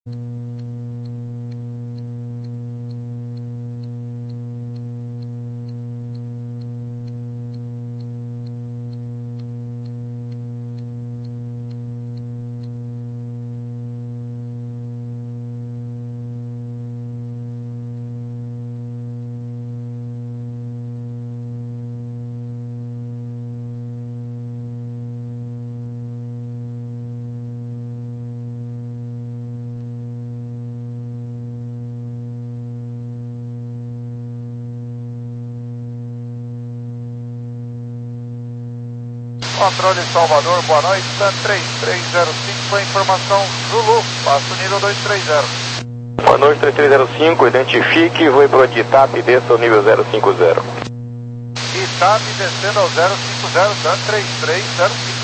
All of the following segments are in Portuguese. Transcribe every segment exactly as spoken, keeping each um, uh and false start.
Controle Salvador, boa noite, Sun três três zero cinco, a informação Zulu, passo nível dois três zero. Boa noite, três três zero cinco, identifique, vou para de Itap e desça ao nível zero cinco zero. Itap descendo ao zero cinco zero, Sun três três zero cinco.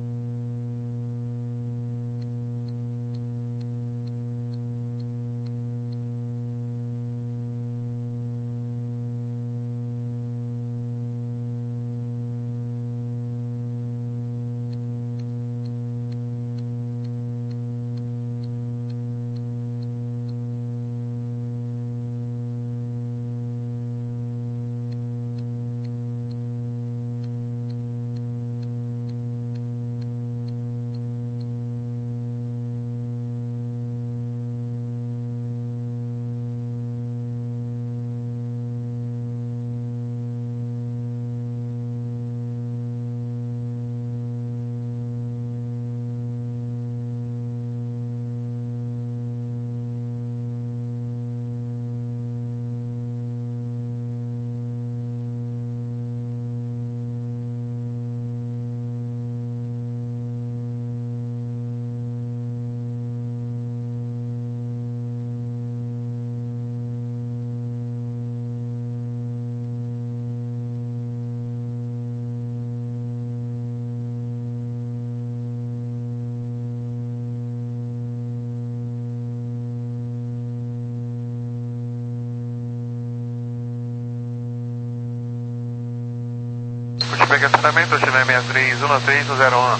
Pegamento, Chile seis três um três zero um.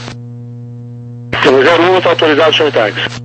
zero um está autorizado, show tags.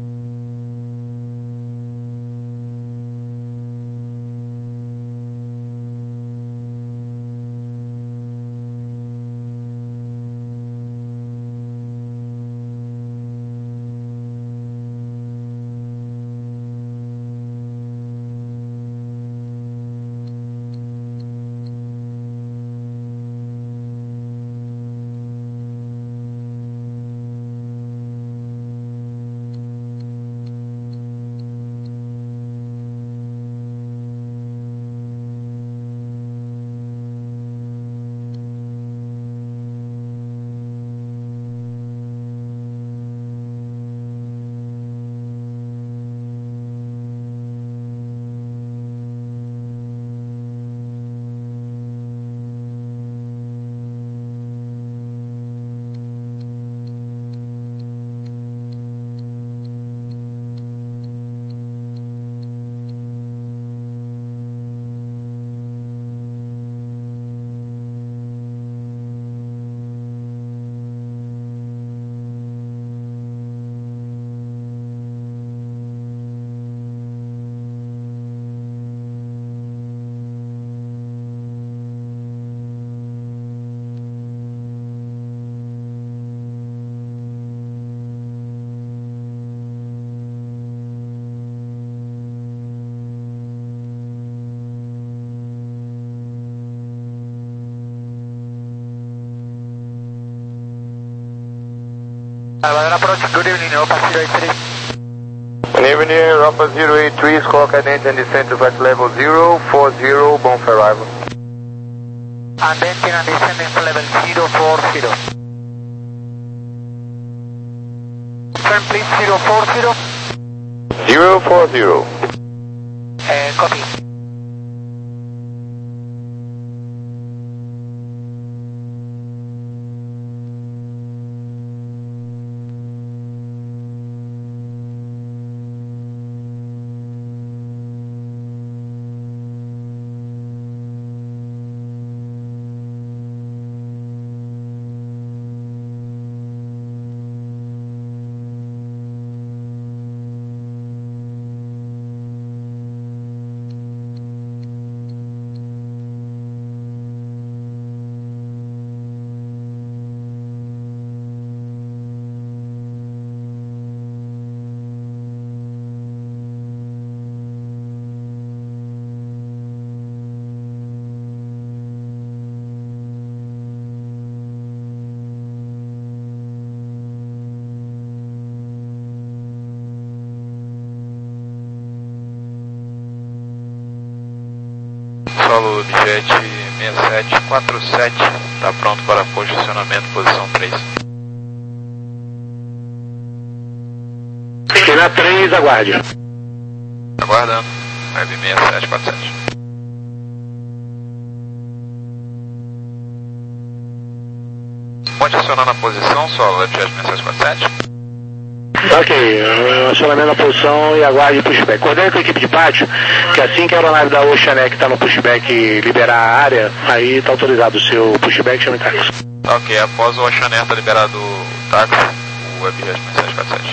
Havana approach, good evening, Opa zero eight three. Good evening, Opa zero eight three, squawk cadence and descent to flight level zero four zero, bound for arrival. Undenting and descending to level zero four zero. Turn please, zero four zero. zero four zero. Uh, copy. objet seis sete quatro sete, está pronto para posicionamento, posição três. Esquina três, aguarde. Aguardando, Web seis sete quatro sete. Pode acionar na posição, só objet seis sete quatro sete. Ok, acionamento na posição e aguarde pushback. Coordene com a equipe de pátio, que assim que a aeronave da Oceaneck está no pushback liberar a área, aí está autorizado o seu pushback, chame táxi. Ok, após o Oceaneck tá liberado o táxi, o objet seis sete quatro sete.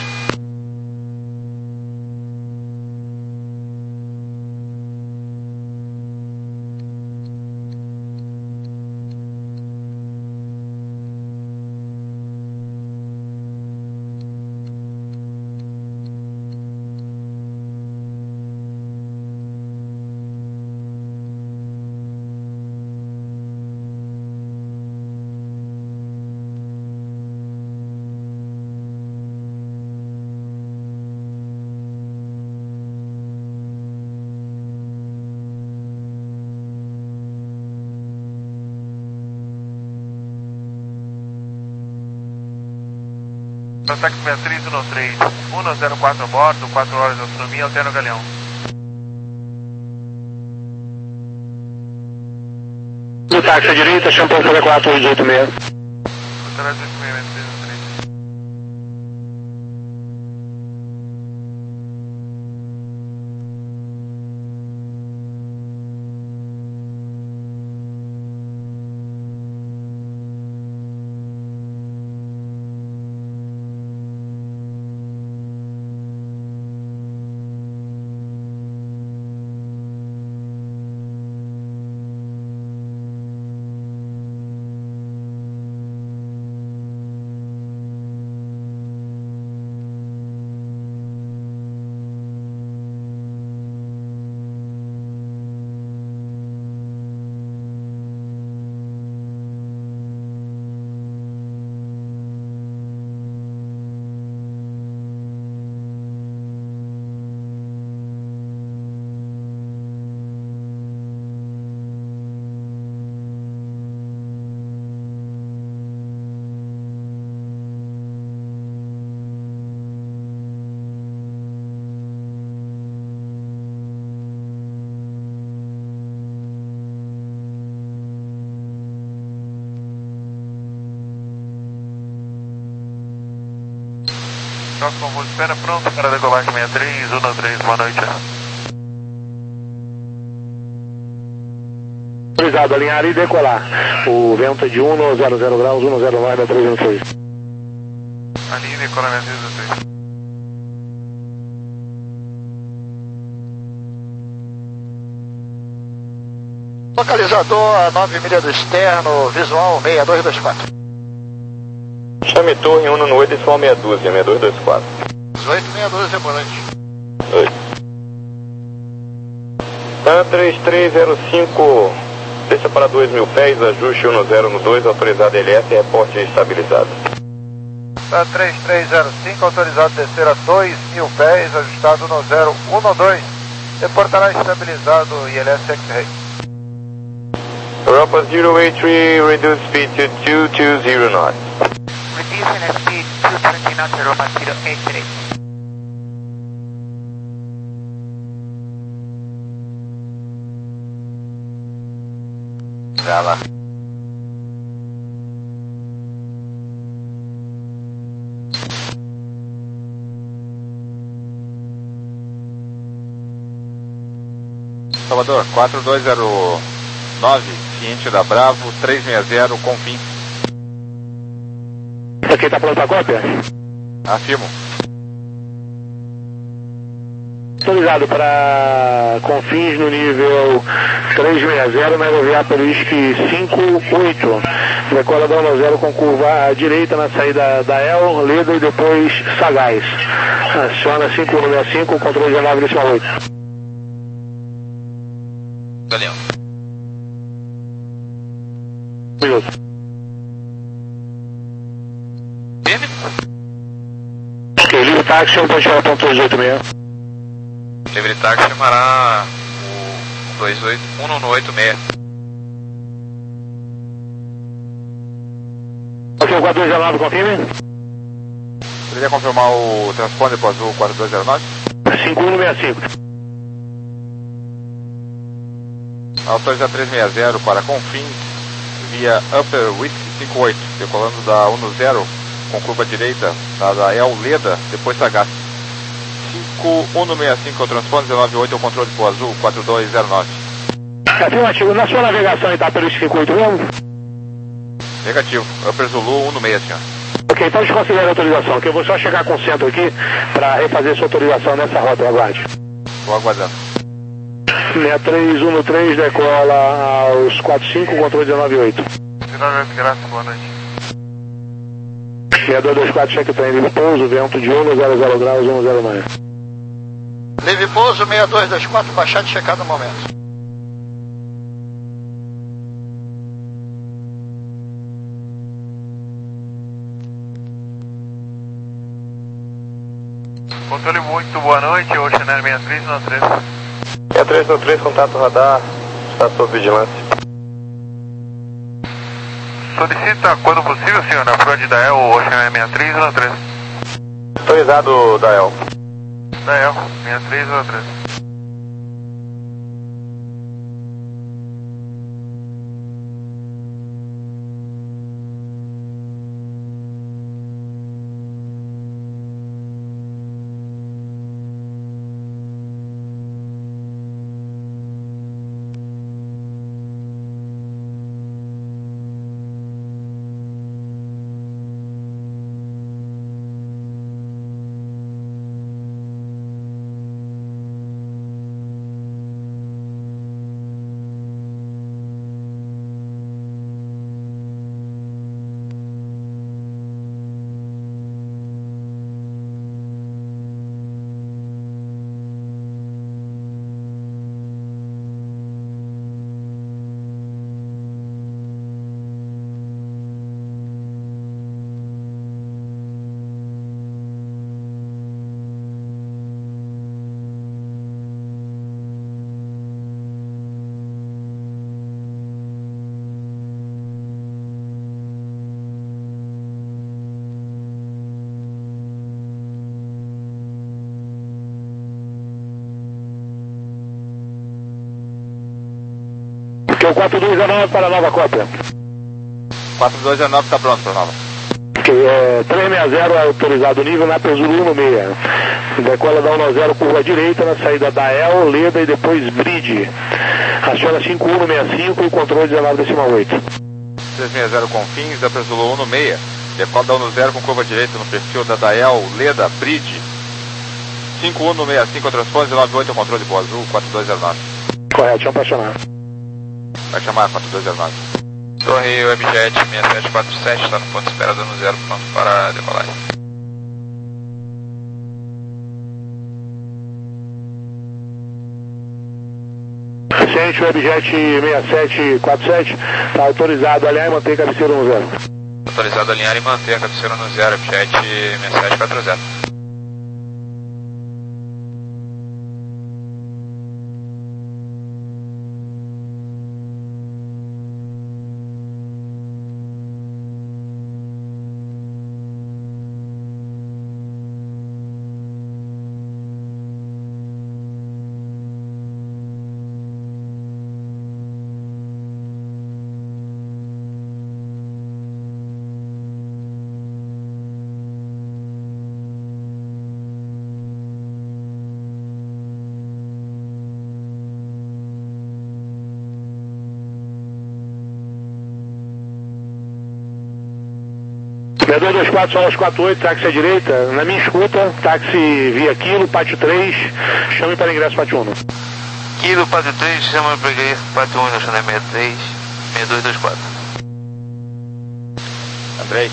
Ataque Beatriz um três um zero quatro a bordo, quatro horas de autonomia, alterna o galeão. No táxi à direita, Champão quatro oito oito seis. Alterna oito seis seis um três. Nosso convô de espera pronto para decolagem sessenta e três um três, boa noite. Autorizado, alinhar e decolar. O vento é de um zero zero graus, um zero nove, três um três. Alinhe e decola três um três. Localizador a nove milhas do externo, visual seis dois dois quatro. Chame torre um no oito, visual meia dúzia, seis dois dois quatro. dezoito seis doze, boa noite. Oi. TAM três três zero cinco, desça para dois mil pés, ajuste um zero no dois, autorizado L S, reporte estabilizado. TAM três três zero cinco, autorizado descer a dois mil pés, ajustado no zero um no dois, reportará estabilizado I L S X-Ray. Europa zero oito três, reduce speed to two two zero knots. Reducing speed two twenty knots, Europa zero eight three. Já lá. Salvador, quatro dois zero nove, ciente da Bravo, três seis zero, confim. Ok, tá pronto pra cópia? Afirmo. Autorizado para confins no nível três seis zero, na aerovia Perisque cinco oito. Decola da um zero com curva à direita na saída da El, Leda e depois Sagaz. Aciona cinco um seis cinco, controle de nave decimal oito. Galeão. Minuto. Firme? Ok, livre táxi, um ponto ponto dois oito seis. Livre táxi chamará o dois oito um no oito seis. Q quatro dois zero nove, confirme. Poderia confirmar o transponder para o Azul quatro dois zero nove? cinco um seis cinco. Autoriza três seis zero para Confins, via Upper Whiskey cinco oito, decolando da um zero com curva direita, da, da El Leda, depois Sagaz. cinco um seis cinco é o transponder, dezenove oito é o controle para o Azul quatro dois zero nove. Afirmativo, na sua navegação está pelo cinco oito mesmo? Negativo, Upper Zulu um seis, senhor. Ok, então desconsidere a autorização, que eu vou só chegar com o centro aqui para refazer sua autorização nessa rota, aguarde. Estou aguardando. seis três um três, decola aos quatro cinco, controle dezenove oito. Graças, boa noite. seis dois dois quatro, cheque trem, livre pouso, vento de um zero zero graus, um zero nove. Livre pouso, seis dois dois quatro, baixado e checado no momento. Controle muito, boa noite, Ocean Air seis três um três. seis três um três, contato radar, está sob vigilância. Solicita, quando possível, senhor, na frente da E L, Ocean Air seis três um três. Autorizado da E L. Da E L, seis três um três. Que é o quatro dois zero nove para a nova cópia. quatro dois zero nove está pronto para nova. Que é três seis zero é autorizado nível na Zulu um seis. Decola da um zero, curva direita na saída da E L, Leda e depois Bridge. Aciona cinco um seis cinco e controle dezenove decimal oito. três seis zero Confins, Upper Zulu um seis, decola da um zero com curva direita no perfil da Dael, Leda, Bridge. cinco um seis cinco é o transponder, dezenove oito é o controle para o Azul quatro dois zero nove. Correto, chama para acionar. Vai chamar quatro dois zero nove. Torre Webjet seis sete quatro sete, está no ponto de espera do um zero, pronto para decolagem. Ciente, Webjet seis sete quatro sete, está autorizado a alinhar e manter a cabeceira no zero. Autorizado a alinhar e manter a cabeceira no zero, Webjet seis sete quatro zero. seis dois dois quatro, Solas quatro oito, táxi à direita, na minha escuta, táxi via Quilo, Pátio três, chame para ingresso Pátio um. Quilo, Pátio três, chama para ingresso Pátio um, Ocean Air seis três, seis dois dois quatro. Andrei.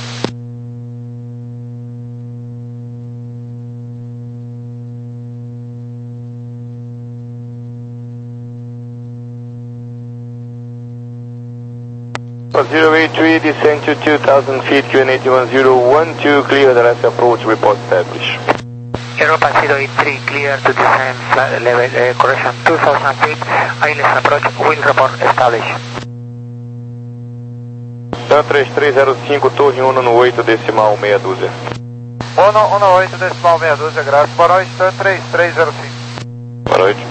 zero eight three, descend to two thousand feet, Q N eight one zero one two, clear the last approach, report established. Europa zero eight three, clear to descend flight level, uh, correction two thousand feet, I L S approach, wind report established. Cessna três três zero cinco, Torre Uno no oito, decimal meia dúzia. Uno, Uno oito, decimal meia dúzia, graças. Boa noite, Cessna três três zero cinco. Boa noite.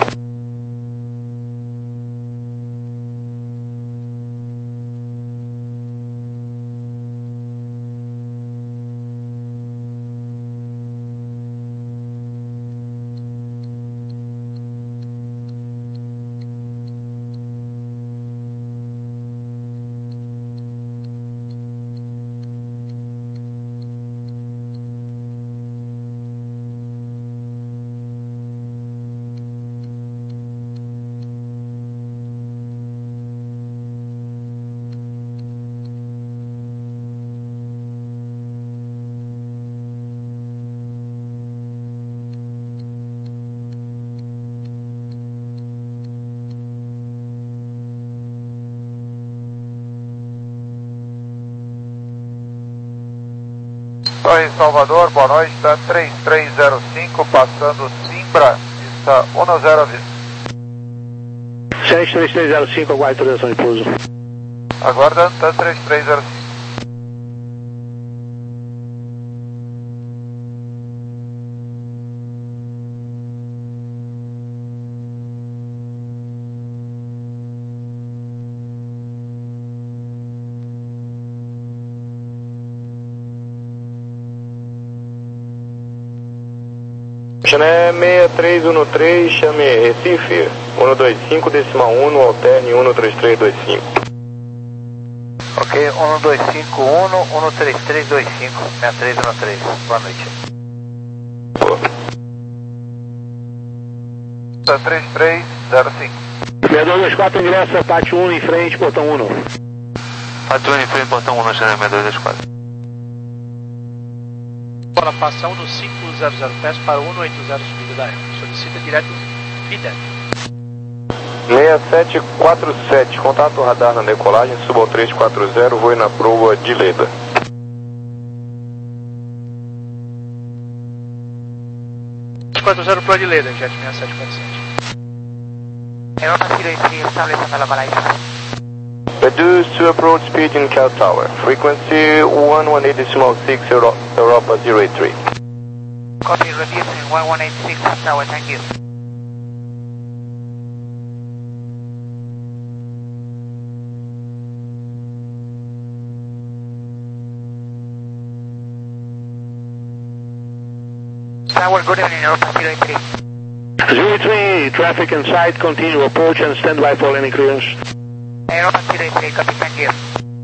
Torre Salvador, boa noite, está três três zero cinco, passando Simbra, está um zero aviso. sete três três zero cinco, aguarde autorização de pouso. Aguardando, está três três zero cinco. Chané seis três um três, chame Recife, um dois cinco, decimal um, alterne um três três dois cinco. Ok, um dois cinco um, um três três dois cinco, seis três um três, boa noite. Boa. Está três três zero cinco. seis dois dois quatro, ingressa, Pátio um em frente, portão um. Pátio um em frente, portão um, Chané seis dois dois quatro. Para passar um no cinco zero zero pés para um oito zero subida da Eco. Solicita direto feedback. seis sete quatro sete, contato radar na decolagem, suba ao três quatro zero, voe na proa de Leda. três quatro zero para de Leda, jet seis sete quatro sete. Europa Zero three, estableciendo la baliza. Reduce to approach speed in Cal Tower. Frequency one one eight decimal six, Euro Europa zero eight three. Copy, reducing one one eight six, tower, thank you. Tower, good evening, Europa Zero three. zero three, traffic inside, continue approach and stand by for landing clearance. Europa Zero three, copy, thank you.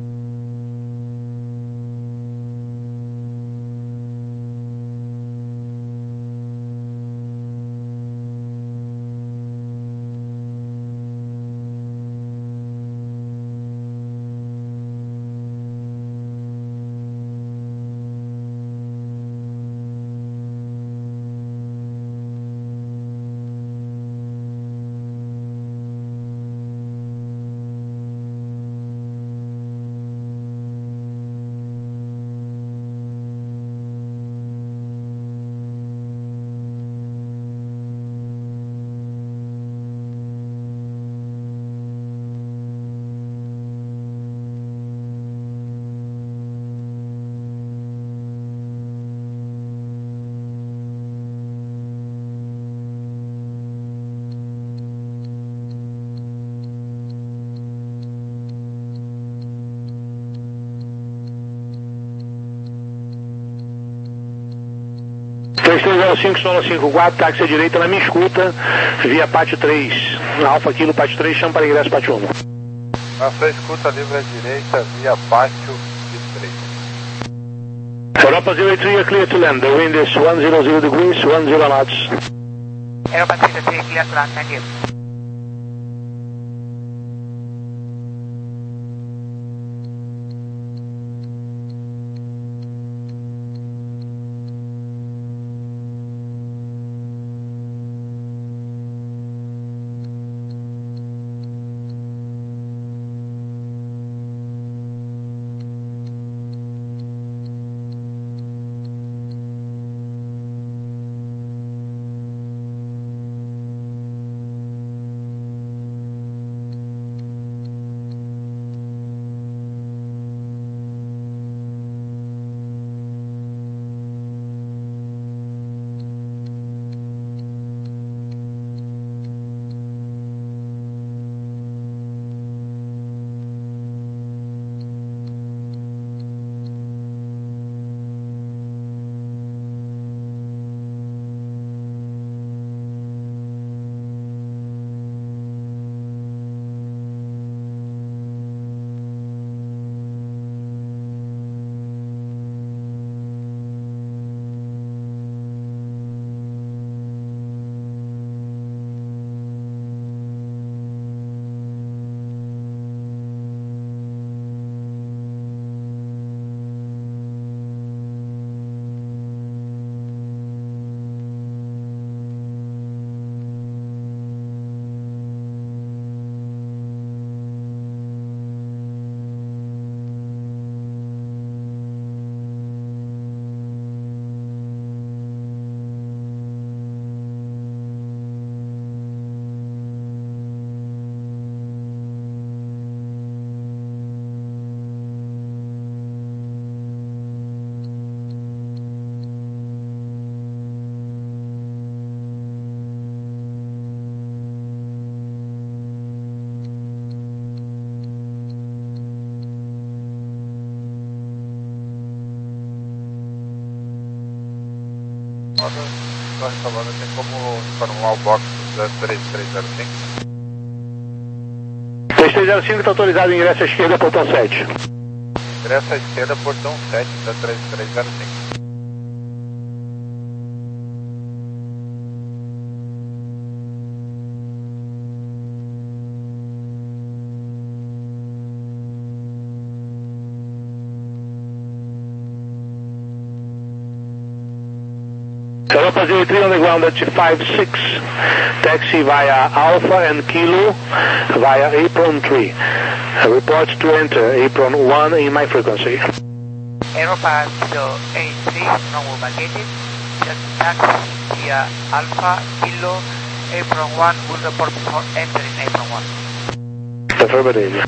três três zero cinco, Sola cinco quatro, táxi à direita na minha escuta, via Pátio três. Alfa Kilo, Pátio três, chama para ingresso Pátio um. Na sua escuta livre à direita, via Pátio de três. Europa zero three, clear to land. The wind is one zero zero degrees, one zero knots. Europa Zero three, clear to land, thank you. roda, só instalando, tem como informar o box do três três zero cinco. três três zero cinco está autorizado, ingresso à esquerda, portão sete. Ingresso à esquerda, portão sete da três três zero cinco. Europa zero three on the ground at five six, taxi via Alpha and Kilo via apron three. Report to enter apron one in my frequency. Europa zero eight three, no move vacated, just taxi via Alpha, Kilo, apron one, will report for entering apron one. Affirmative.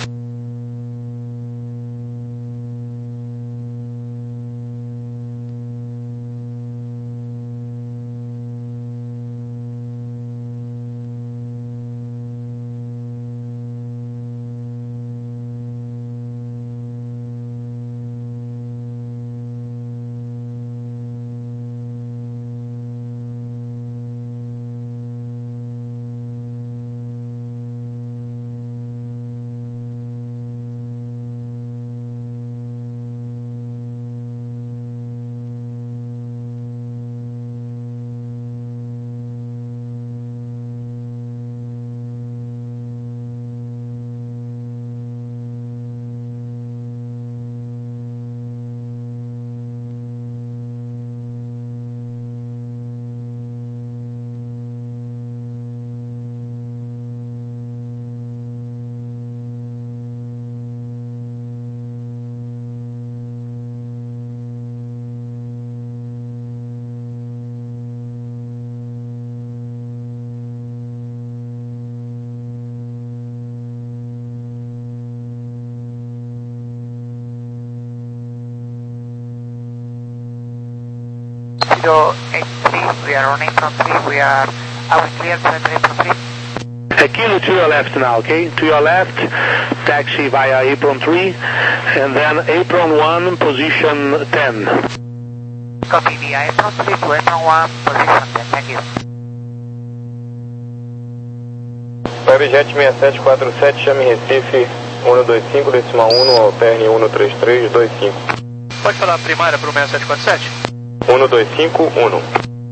zero eight three, we are on apron three, we are, are we clear to enter apron three? A Kilo to your left now, okay? To your left, taxi via apron three, and then apron one, position ten. Copy via apron three to apron one, position ten, thank you. Webjet six sete quatro sete, chame Recife um dois cinco, decimal um, alterne um três três dois cinco. Pode falar a primária para o seis sete quatro sete? um dois cinco um.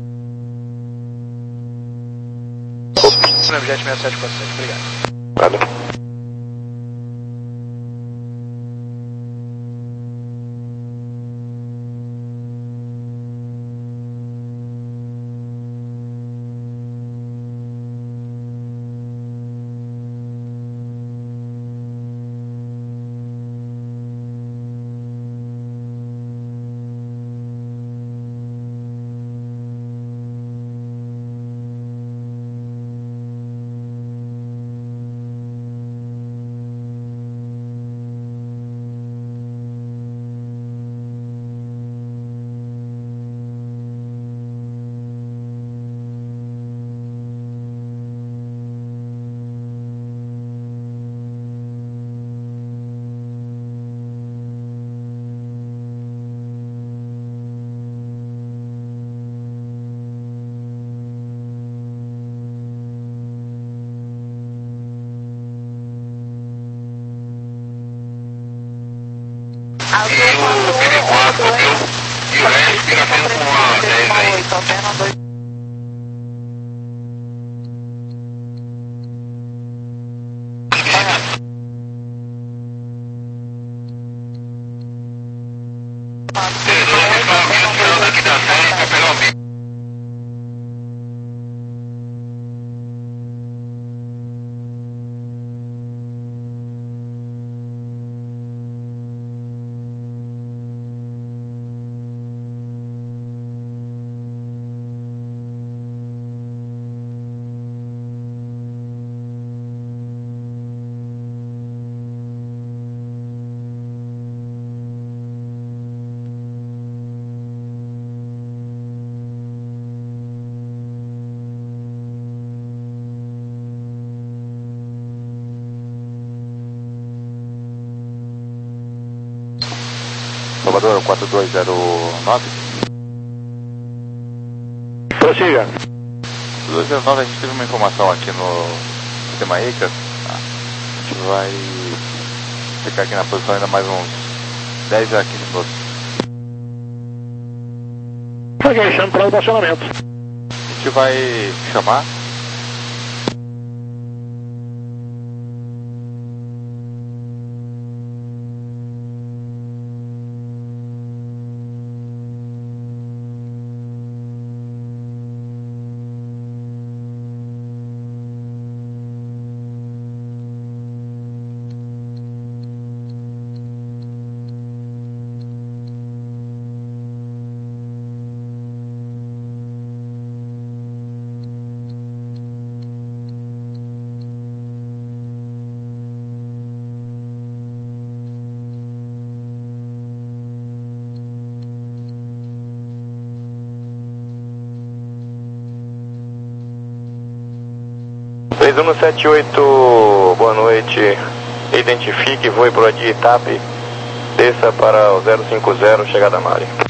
Webjet seis sete quatro sete, obrigado. Nada. Salvador quatro dois zero nove. Prossiga. dois zero nove, a gente teve uma informação aqui no sistema E C A S. Tá? A gente vai ficar aqui na posição ainda mais uns dez a quinze minutos. Ok, chame para o estacionamento. A gente vai chamar. três um sete oito, boa noite. Identifique, voe por aqui, TAP. Desça para o zero cinco zero, chegada a Mari.